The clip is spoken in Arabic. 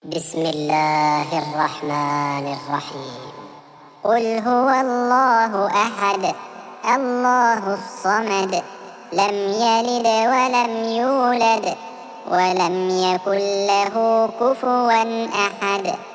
بسم الله الرحمن الرحيم. قل هو الله أحد الله الصمد لم يلد ولم يولد ولم يكن له كفوا أحد.